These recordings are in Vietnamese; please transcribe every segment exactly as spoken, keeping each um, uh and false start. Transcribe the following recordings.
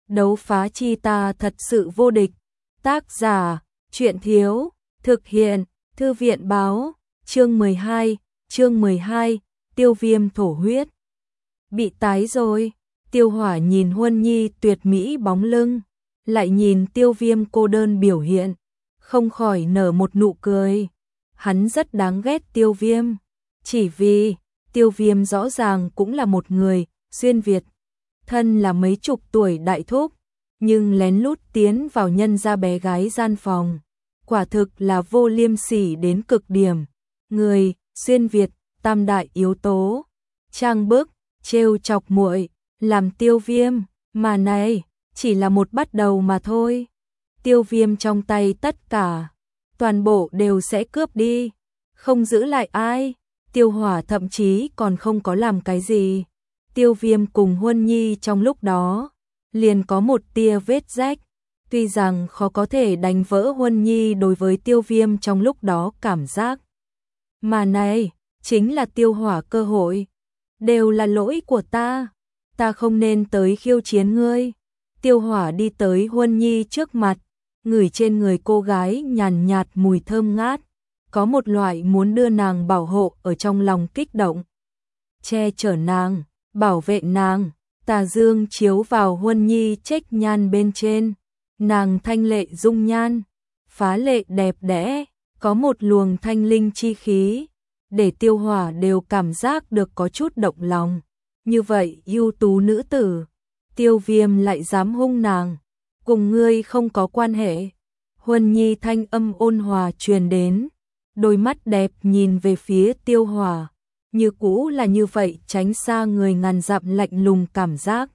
Đấu phá chi ta thật sự vô địch. Tác giả, truyện thiếu, thực hiện, thư viện báo, chương mười hai, chương mười hai, tiêu viêm thổ huyết. Bị tái rồi, Tiêu Hỏa nhìn Huân Nhi tuyệt mỹ bóng lưng, lại nhìn tiêu viêm cô đơn biểu hiện, không khỏi nở một nụ cười. Hắn rất đáng ghét tiêu viêm, chỉ vì tiêu viêm rõ ràng cũng là một người xuyên Việt, thân là mấy chục tuổi đại thúc, nhưng lén lút tiến vào nhân gia bé gái gian phòng, quả thực là vô liêm sỉ đến cực điểm. Người xuyên Việt, tam đại yếu tố, trang bức, trêu chọc muội, làm tiêu viêm, mà này chỉ là một bắt đầu mà thôi. Tiêu viêm trong tay tất cả, toàn bộ đều sẽ cướp đi, không giữ lại ai. Tiêu Hỏa thậm chí còn không có làm cái gì. Tiêu viêm cùng Huân Nhi trong lúc đó liền có một tia vết rách. Tuy rằng khó có thể đánh vỡ Huân Nhi đối với tiêu viêm trong lúc đó cảm giác, mà này chính là Tiêu Hỏa cơ hội. Đều là lỗi của ta, ta không nên tới khiêu chiến ngươi. Tiêu Hỏa đi tới Huân Nhi trước mặt, ngửi trên người cô gái nhàn nhạt mùi thơm ngát, có một loại muốn đưa nàng bảo hộ ở trong lòng kích động. Che chở nàng, bảo vệ nàng, tà dương chiếu vào Huân Nhi trách nhan bên trên, nàng thanh lệ dung nhan, phá lệ đẹp đẽ, có một luồng thanh linh chi khí, để Tiêu Hỏa đều cảm giác được có chút động lòng. Như vậy ưu tú nữ tử, tiêu viêm lại dám hung nàng, cùng ngươi không có quan hệ. Huân Nhi thanh âm ôn hòa truyền đến, đôi mắt đẹp nhìn về phía Tiêu Hỏa, như cũ là như vậy tránh xa người ngàn dặm lạnh lùng cảm giác.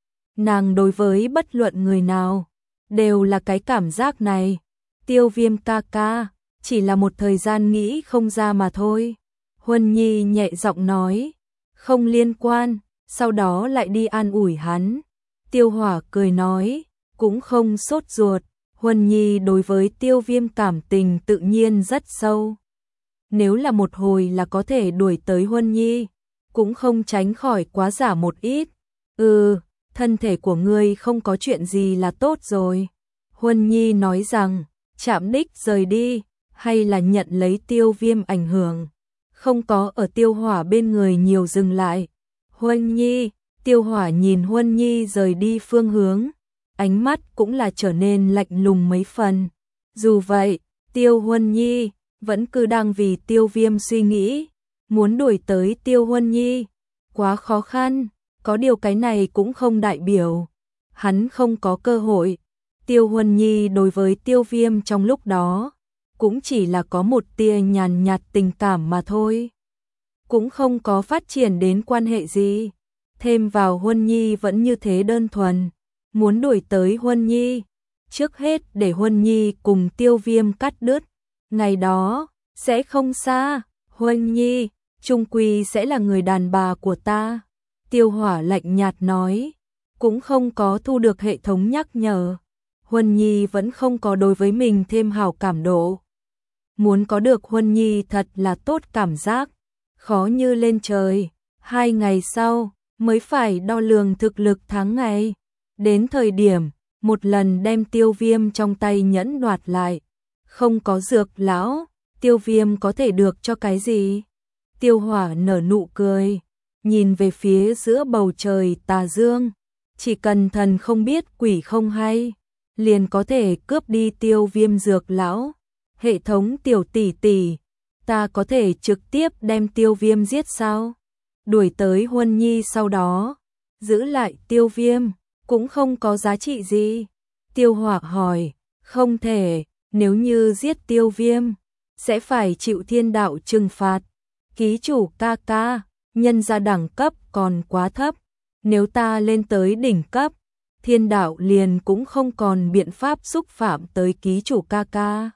Nàng đối với bất luận người nào, đều là cái cảm giác này. Tiêu viêm ca ca, chỉ là một thời gian nghĩ không ra mà thôi. Huân Nhi nhẹ giọng nói, không liên quan, sau đó lại đi an ủi hắn. Tiêu Hỏa cười nói, cũng không sốt ruột. Huân Nhi đối với tiêu viêm cảm tình tự nhiên rất sâu. Nếu là một hồi là có thể đuổi tới Huân Nhi, cũng không tránh khỏi quá giả một ít. Ừ, thân thể của ngươi không có chuyện gì là tốt rồi. Huân Nhi nói rằng, chạm đích rời đi, hay là nhận lấy tiêu viêm ảnh hưởng, không có ở Tiêu Hỏa bên người nhiều dừng lại. Huân Nhi, Tiêu Hỏa nhìn Huân Nhi rời đi phương hướng, ánh mắt cũng là trở nên lạnh lùng mấy phần. Dù vậy, Tiêu Huân Nhi vẫn cứ đang vì tiêu viêm suy nghĩ, muốn đuổi tới Tiêu Huân Nhi, quá khó khăn, có điều cái này cũng không đại biểu hắn không có cơ hội. Tiêu Huân Nhi đối với tiêu viêm trong lúc đó, cũng chỉ là có một tia nhàn nhạt tình cảm mà thôi, cũng không có phát triển đến quan hệ gì. Thêm vào Huân Nhi vẫn như thế đơn thuần, muốn đuổi tới Huân Nhi, trước hết để Huân Nhi cùng tiêu viêm cắt đứt. Ngày đó, sẽ không xa, Huân Nhi, chung quy sẽ là người đàn bà của ta. Tiêu Hỏa lạnh nhạt nói, cũng không có thu được hệ thống nhắc nhở. Huân Nhi vẫn không có đối với mình thêm hảo cảm độ. Muốn có được Huân Nhi thật là tốt cảm giác, khó như lên trời. Hai ngày sau, mới phải đo lường thực lực tháng ngày. Đến thời điểm, một lần đem tiêu viêm trong tay nhẫn đoạt lại. Không có dược lão, tiêu viêm có thể được cho cái gì? Tiêu Hỏa nở nụ cười, nhìn về phía giữa bầu trời tà dương. Chỉ cần thần không biết quỷ không hay, liền có thể cướp đi tiêu viêm dược lão. Hệ thống tiểu tỷ tỷ, ta có thể trực tiếp đem tiêu viêm giết sao? Đuổi tới Huân Nhi sau đó, giữ lại tiêu viêm, cũng không có giá trị gì. Tiêu Hỏa hỏi, không thể, nếu như giết tiêu viêm, sẽ phải chịu thiên đạo trừng phạt. Ký chủ ca ca, nhân gia đẳng cấp còn quá thấp, nếu ta lên tới đỉnh cấp, thiên đạo liền cũng không còn biện pháp xúc phạm tới ký chủ ca ca.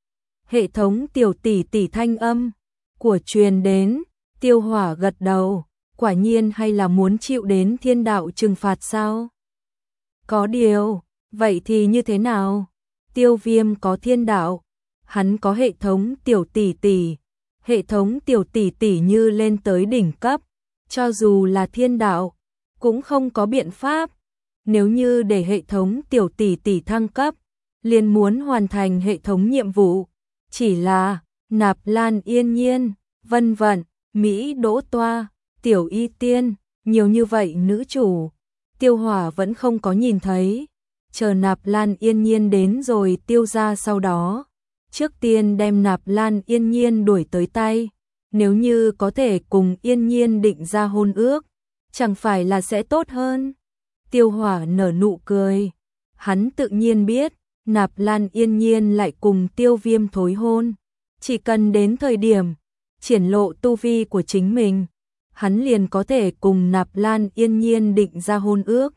Hệ thống tiểu tỷ tỷ thanh âm của truyền đến, Tiêu Hỏa gật đầu, quả nhiên hay là muốn chịu đến thiên đạo trừng phạt sao? Có điều, vậy thì như thế nào? Tiêu viêm có thiên đạo, hắn có hệ thống tiểu tỷ tỷ. Hệ thống tiểu tỷ tỷ như lên tới đỉnh cấp, cho dù là thiên đạo, cũng không có biện pháp. Nếu như để hệ thống tiểu tỷ tỷ thăng cấp, liền muốn hoàn thành hệ thống nhiệm vụ. Chỉ là Nạp Lan Yên Nhiên, Vân Vận, Mỹ Đỗ Toa, Tiểu Y Tiên, nhiều như vậy nữ chủ, Tiêu Hỏa vẫn không có nhìn thấy. Chờ Nạp Lan Yên Nhiên đến rồi Tiêu gia sau đó, trước tiên đem Nạp Lan Yên Nhiên đuổi tới tay. Nếu như có thể cùng Yên Nhiên định ra hôn ước, chẳng phải là sẽ tốt hơn. Tiêu Hỏa nở nụ cười. Hắn tự nhiên biết, Nạp Lan Yên Nhiên lại cùng Tiêu Viêm thối hôn. Chỉ cần đến thời điểm triển lộ tu vi của chính mình, hắn liền có thể cùng Nạp Lan Yên Nhiên định ra hôn ước.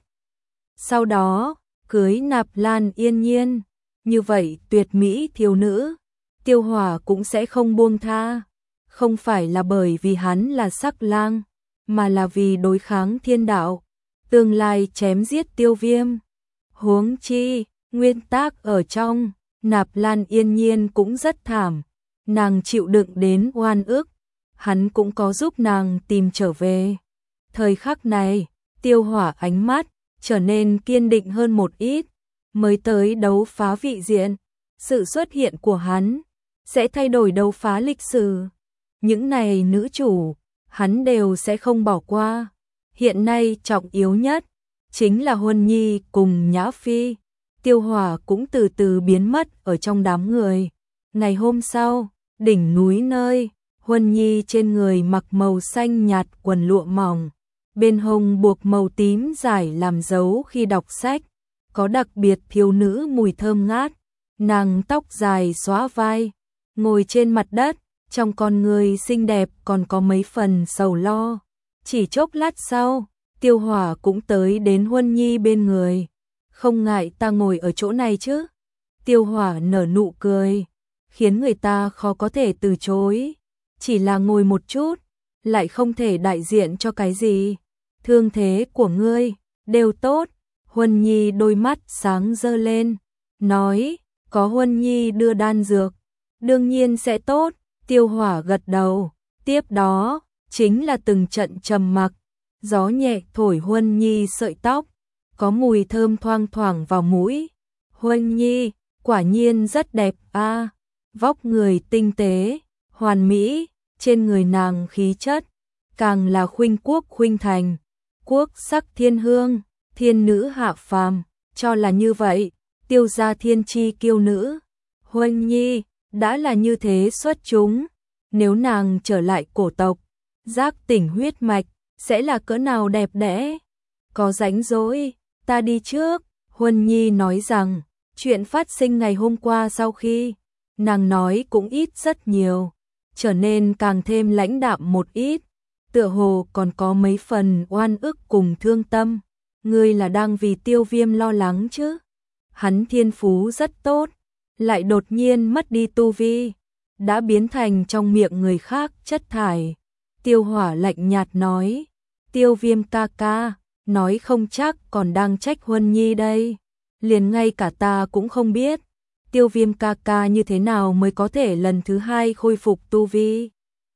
Sau đó, cưới Nạp Lan Yên Nhiên. Như vậy tuyệt mỹ thiếu nữ, Tiêu Hỏa cũng sẽ không buông tha. Không phải là bởi vì hắn là sắc lang, mà là vì đối kháng thiên đạo, tương lai chém giết Tiêu Viêm. Huống chi, nguyên tác ở trong, Nạp Lan Yên Nhiên cũng rất thảm. Nàng chịu đựng đến oan ức, hắn cũng có giúp nàng tìm trở về. Thời khắc này, Tiêu Hỏa ánh mắt trở nên kiên định hơn một ít. Mới tới đấu phá vị diện, sự xuất hiện của hắn sẽ thay đổi đấu phá lịch sử. Những này nữ chủ, hắn đều sẽ không bỏ qua. Hiện nay trọng yếu nhất chính là Huân Nhi cùng Nhã Phi. Tiêu Hỏa cũng từ từ biến mất ở trong đám người. Ngày hôm sau, đỉnh núi nơi, Huân Nhi trên người mặc màu xanh nhạt quần lụa mỏng, bên hông buộc màu tím dài làm dấu khi đọc sách, có đặc biệt thiếu nữ mùi thơm ngát. Nàng tóc dài xõa vai, ngồi trên mặt đất, trong con người xinh đẹp còn có mấy phần sầu lo. Chỉ chốc lát sau, Tiêu Hỏa cũng tới đến Huân Nhi bên người. Không ngại ta ngồi ở chỗ này chứ? Tiêu Hỏa nở nụ cười, khiến người ta khó có thể từ chối. Chỉ là ngồi một chút, lại không thể đại diện cho cái gì. Thương thế của ngươi đều tốt. Huân Nhi đôi mắt sáng rơ lên, nói, có Huân Nhi đưa đan dược, đương nhiên sẽ tốt. Tiêu Hỏa gật đầu, tiếp đó, chính là từng trận trầm mặc. Gió nhẹ thổi Huân Nhi sợi tóc, có mùi thơm thoang thoảng vào mũi. Huân Nhi, quả nhiên rất đẹp a, à, vóc người tinh tế, hoàn mỹ, trên người nàng khí chất, càng là khuynh quốc khuynh thành, quốc sắc thiên hương, thiên nữ hạ phàm, cho là như vậy, Tiêu gia thiên chi kiêu nữ. Huân Nhi, đã là như thế xuất chúng, nếu nàng trở lại cổ tộc, giác tỉnh huyết mạch, sẽ là cỡ nào đẹp đẽ. Có rảnh rỗi, ta đi trước. Huân Nhi nói rằng, chuyện phát sinh ngày hôm qua sau khi nàng nói cũng ít rất nhiều, trở nên càng thêm lãnh đạm một ít, tựa hồ còn có mấy phần oan ức cùng thương tâm. Ngươi là đang vì Tiêu Viêm lo lắng chứ? Hắn thiên phú rất tốt, lại đột nhiên mất đi tu vi, đã biến thành trong miệng người khác chất thải. Tiêu Hỏa lạnh nhạt nói, Tiêu Viêm ca ca, nói không chắc còn đang trách Huân Nhi đây. Liền ngay cả ta cũng không biết, Tiêu Viêm ca ca như thế nào mới có thể lần thứ hai khôi phục tu vi.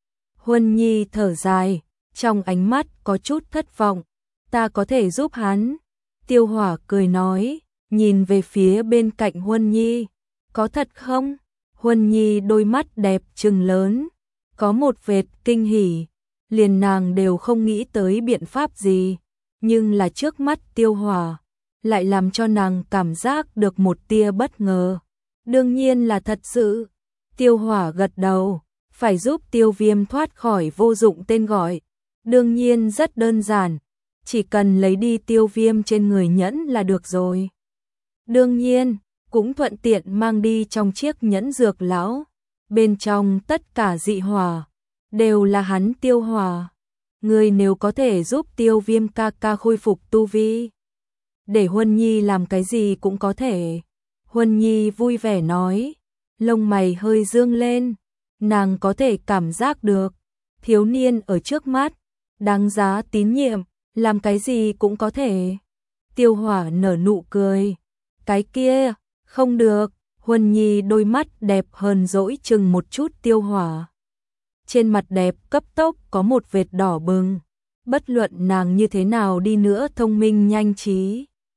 Huân Nhi thở dài, trong ánh mắt có chút thất vọng, ta có thể giúp hắn. Tiêu Hỏa cười nói, nhìn về phía bên cạnh Huân Nhi, có thật không? Huân Nhi đôi mắt đẹp trừng lớn, có một vệt kinh hỉ, liền nàng đều không nghĩ tới biện pháp gì, nhưng là trước mắt Tiêu Hỏa lại làm cho nàng cảm giác được một tia bất ngờ. Đương nhiên là thật sự. Tiêu Hỏa gật đầu, phải giúp Tiêu Viêm thoát khỏi vô dụng tên gọi. Đương nhiên rất đơn giản, chỉ cần lấy đi Tiêu Viêm trên người nhẫn là được rồi. Đương nhiên, cũng thuận tiện mang đi trong chiếc nhẫn dược lão. Bên trong tất cả dị hỏa đều là hắn Tiêu Hỏa. Người nếu có thể giúp Tiêu Viêm ca ca khôi phục tu vi, để Huân Nhi làm cái gì cũng có thể. Huân Nhi vui vẻ nói, lông mày hơi dương lên, nàng có thể cảm giác được, thiếu niên ở trước mắt, đáng giá tín nhiệm, làm cái gì cũng có thể. Tiêu Hỏa nở nụ cười, cái kia, không được. Huân Nhi đôi mắt đẹp hờn dỗi chừng một chút Tiêu Hỏa. Trên mặt đẹp cấp tốc có một vệt đỏ bừng, bất luận nàng như thế nào đi nữa thông minh nhanh trí,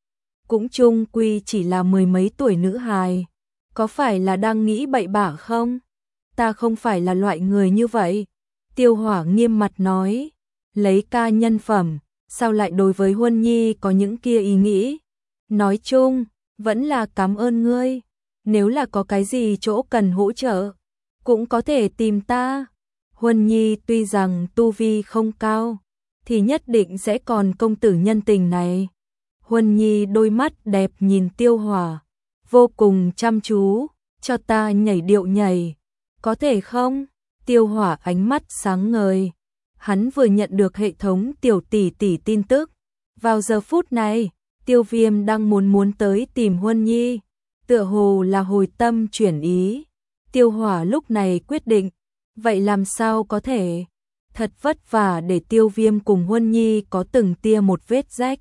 cũng chung quy chỉ là mười mấy tuổi nữ hài. Có phải là đang nghĩ bậy bạ không? Ta không phải là loại người như vậy. Tiêu Hỏa nghiêm mặt nói, lấy ca nhân phẩm, sao lại đối với Huân Nhi có những kia ý nghĩ? Nói chung, vẫn là cảm ơn ngươi. Nếu là có cái gì chỗ cần hỗ trợ, cũng có thể tìm ta. Huân Nhi tuy rằng tu vi không cao, thì nhất định sẽ còn công tử nhân tình này. Huân Nhi đôi mắt đẹp nhìn Tiêu Hỏa, vô cùng chăm chú, cho ta nhảy điệu nhảy, có thể không? Tiêu Hỏa ánh mắt sáng ngời, hắn vừa nhận được hệ thống tiểu tỷ tỷ tin tức. Vào giờ phút này, Tiêu Viêm đang muốn muốn tới tìm Huân Nhi, tựa hồ là hồi tâm chuyển ý. Tiêu Hỏa lúc này quyết định, vậy làm sao có thể? Thật vất vả để Tiêu Viêm cùng Huân Nhi có từng tia một vết rách.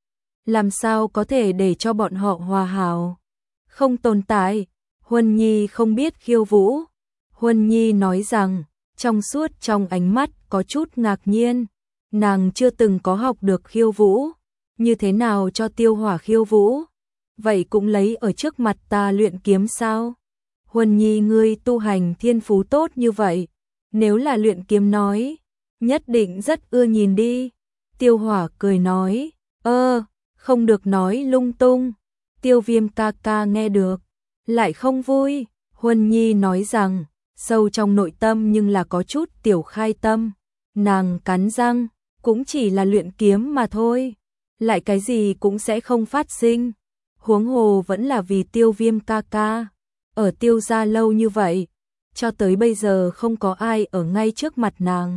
Làm sao có thể để cho bọn họ hòa hảo? Không tồn tại, Huân Nhi không biết khiêu vũ. Huân Nhi nói rằng, trong suốt trong ánh mắt có chút ngạc nhiên, nàng chưa từng có học được khiêu vũ, như thế nào cho Tiêu Hỏa khiêu vũ? Vậy cũng lấy ở trước mặt ta luyện kiếm sao? Huân Nhi ngươi tu hành thiên phú tốt như vậy, nếu là luyện kiếm nói, nhất định rất ưa nhìn đi. Tiêu Hỏa cười nói, ơ, không được nói lung tung. Tiêu Viêm ca ca nghe được, lại không vui. Huân Nhi nói rằng, sâu trong nội tâm nhưng là có chút tiểu khai tâm. Nàng cắn răng, cũng chỉ là luyện kiếm mà thôi, lại cái gì cũng sẽ không phát sinh. Huống hồ vẫn là vì Tiêu Viêm ca ca. Ở Tiêu gia lâu như vậy, cho tới bây giờ không có ai ở ngay trước mặt nàng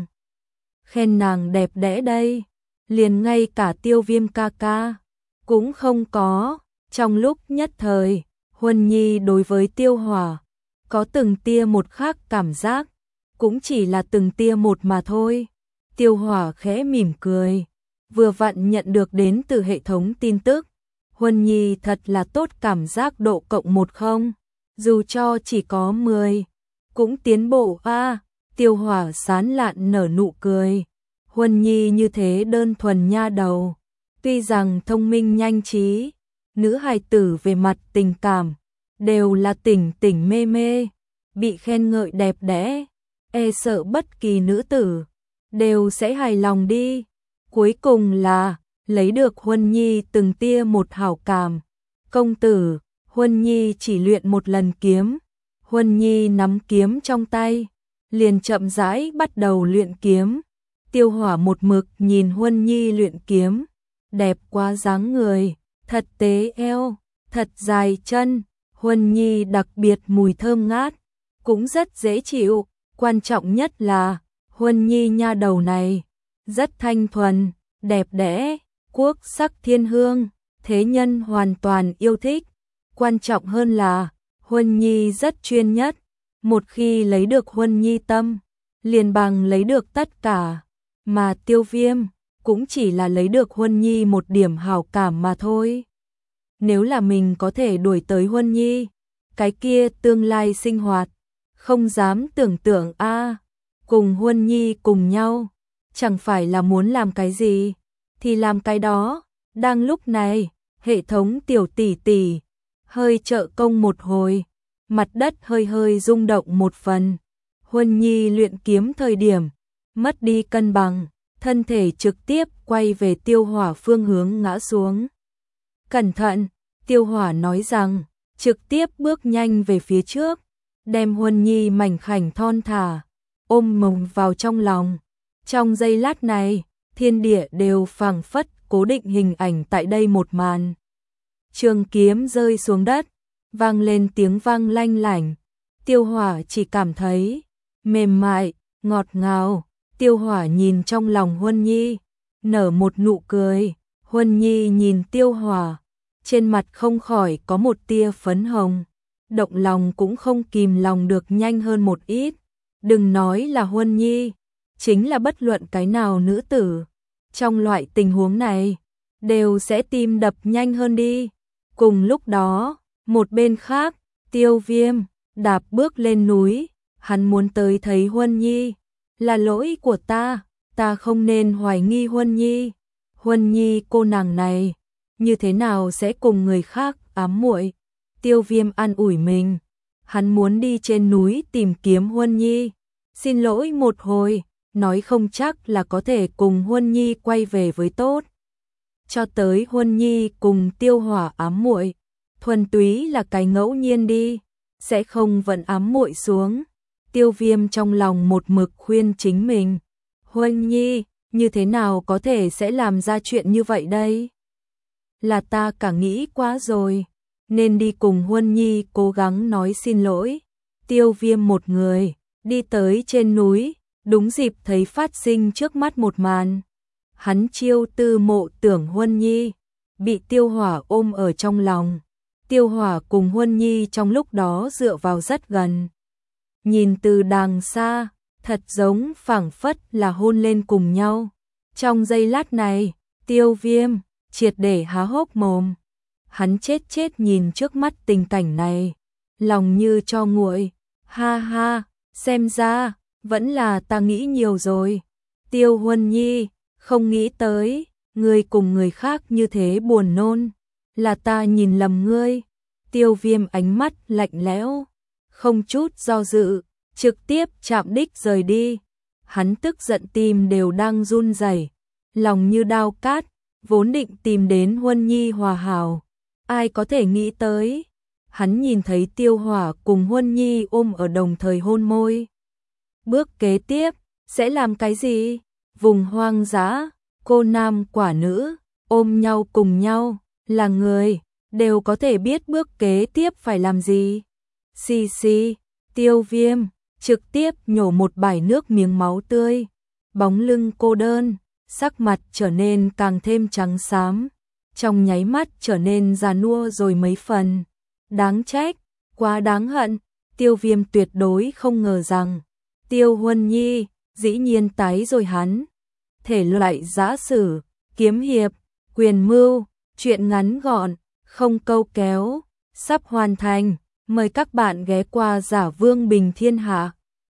khen nàng đẹp đẽ đây, liền ngay cả Tiêu Viêm ca ca cũng không có. Trong lúc nhất thời, Huân Nhi đối với Tiêu Hỏa có từng tia một khác cảm giác, cũng chỉ là từng tia một mà thôi. Tiêu Hỏa khẽ mỉm cười, vừa vặn nhận được đến từ hệ thống tin tức, Huân Nhi thật là tốt, cảm giác độ cộng một không, dù cho chỉ có mười, cũng tiến bộ a. À, Tiêu Hỏa sán lạn nở nụ cười, Huân Nhi như thế đơn thuần nha đầu, tuy rằng thông minh nhanh trí, nữ hài tử về mặt tình cảm đều là tỉnh tỉnh mê mê, bị khen ngợi đẹp đẽ, e sợ bất kỳ nữ tử đều sẽ hài lòng đi. Cuối cùng là lấy được Huân Nhi từng tia một hảo cảm. Công tử, Huân Nhi chỉ luyện một lần kiếm. Huân Nhi nắm kiếm trong tay, liền chậm rãi bắt đầu luyện kiếm. Tiêu Hỏa một mực nhìn Huân Nhi luyện kiếm, đẹp quá dáng người, thật tế eo, thật dài chân. Huân Nhi đặc biệt mùi thơm ngát, cũng rất dễ chịu. Quan trọng nhất là Huân Nhi nha đầu này rất thanh thuần, đẹp đẽ, quốc sắc thiên hương, thế nhân hoàn toàn yêu thích. Quan trọng hơn là Huân Nhi rất chuyên nhất, một khi lấy được Huân Nhi tâm, liền bằng lấy được tất cả, mà Tiêu Viêm cũng chỉ là lấy được Huân Nhi một điểm hảo cảm mà thôi. Nếu là mình có thể đuổi tới Huân Nhi, cái kia tương lai sinh hoạt, không dám tưởng tượng a. À, cùng Huân Nhi cùng nhau, chẳng phải là muốn làm cái gì thì làm cái đó. Đang lúc này, hệ thống tiểu tỷ tỷ hơi trợ công một hồi, mặt đất hơi hơi rung động một phần. Huân Nhi luyện kiếm thời điểm mất đi cân bằng, thân thể trực tiếp quay về Tiêu Hỏa phương hướng ngã xuống. Cẩn thận, Tiêu Hỏa nói rằng, trực tiếp bước nhanh về phía trước, đem Huân Nhi mảnh khảnh thon thả ôm mồng vào trong lòng. Trong giây lát này, thiên địa đều phảng phất cố định hình ảnh tại đây một màn. Trường kiếm rơi xuống đất, vang lên tiếng vang lanh lảnh. Tiêu Hỏa chỉ cảm thấy mềm mại, ngọt ngào. Tiêu Hỏa nhìn trong lòng Huân Nhi, nở một nụ cười. Huân Nhi nhìn Tiêu Hỏa, trên mặt không khỏi có một tia phấn hồng, động lòng cũng không kìm lòng được nhanh hơn một ít. Đừng nói là Huân Nhi, chính là bất luận cái nào nữ tử, trong loại tình huống này, đều sẽ tim đập nhanh hơn đi. Cùng lúc đó, một bên khác, Tiêu Viêm đạp bước lên núi, hắn muốn tới thấy Huân Nhi. Là lỗi của ta, ta không nên hoài nghi Huân Nhi. Huân Nhi cô nàng này, như thế nào sẽ cùng người khác ám muội. Tiêu Viêm an ủi mình, hắn muốn đi trên núi tìm kiếm Huân Nhi, xin lỗi một hồi, nói không chắc là có thể cùng Huân Nhi quay về với tốt. Cho tới Huân Nhi cùng Tiêu Hỏa ám muội, thuần túy là cái ngẫu nhiên đi, sẽ không vẫn ám muội xuống. Tiêu Viêm trong lòng một mực khuyên chính mình, Huân Nhi, như thế nào có thể sẽ làm ra chuyện như vậy đây? Là ta cả nghĩ quá rồi, nên đi cùng Huân Nhi cố gắng nói xin lỗi. Tiêu Viêm một người, đi tới trên núi, đúng dịp thấy phát sinh trước mắt một màn. Hắn chiêu tư mộ tưởng Huân Nhi, bị Tiêu Hỏa ôm ở trong lòng. Tiêu Hỏa cùng Huân Nhi trong lúc đó dựa vào rất gần. Nhìn từ đàng xa, thật giống phảng phất là hôn lên cùng nhau. Trong giây lát này, Tiêu Viêm triệt để há hốc mồm. Hắn chết chết nhìn trước mắt tình cảnh này, lòng như cho nguội. Ha ha, xem ra vẫn là ta nghĩ nhiều rồi. Tiêu Huân Nhi, không nghĩ tới ngươi cùng người khác như thế buồn nôn, là ta nhìn lầm ngươi. Tiêu Viêm ánh mắt lạnh lẽo, không chút do dự, trực tiếp chạm đích rời đi. Hắn tức giận tim đều đang run rẩy, lòng như đao cát, vốn định tìm đến Huân Nhi hòa hảo. Ai có thể nghĩ tới, hắn nhìn thấy Tiêu Hỏa cùng Huân Nhi ôm ở đồng thời hôn môi. Bước kế tiếp, sẽ làm cái gì? Vùng hoang dã, cô nam quả nữ, ôm nhau cùng nhau, là người, đều có thể biết bước kế tiếp phải làm gì. Xì xì, Tiêu Viêm, trực tiếp nhổ một bãi nước miếng máu tươi, bóng lưng cô đơn, sắc mặt trở nên càng thêm trắng xám, trong nháy mắt trở nên già nua rồi mấy phần. Đáng trách, quá đáng hận, Tiêu Viêm tuyệt đối không ngờ rằng, Tiêu Huân Nhi, dĩ nhiên tái rồi hắn. Thể loại giã sử, kiếm hiệp, quyền mưu, chuyện ngắn gọn, không câu kéo, sắp hoàn thành, mời các bạn ghé qua Giả Vương Bình Thiên Hạ.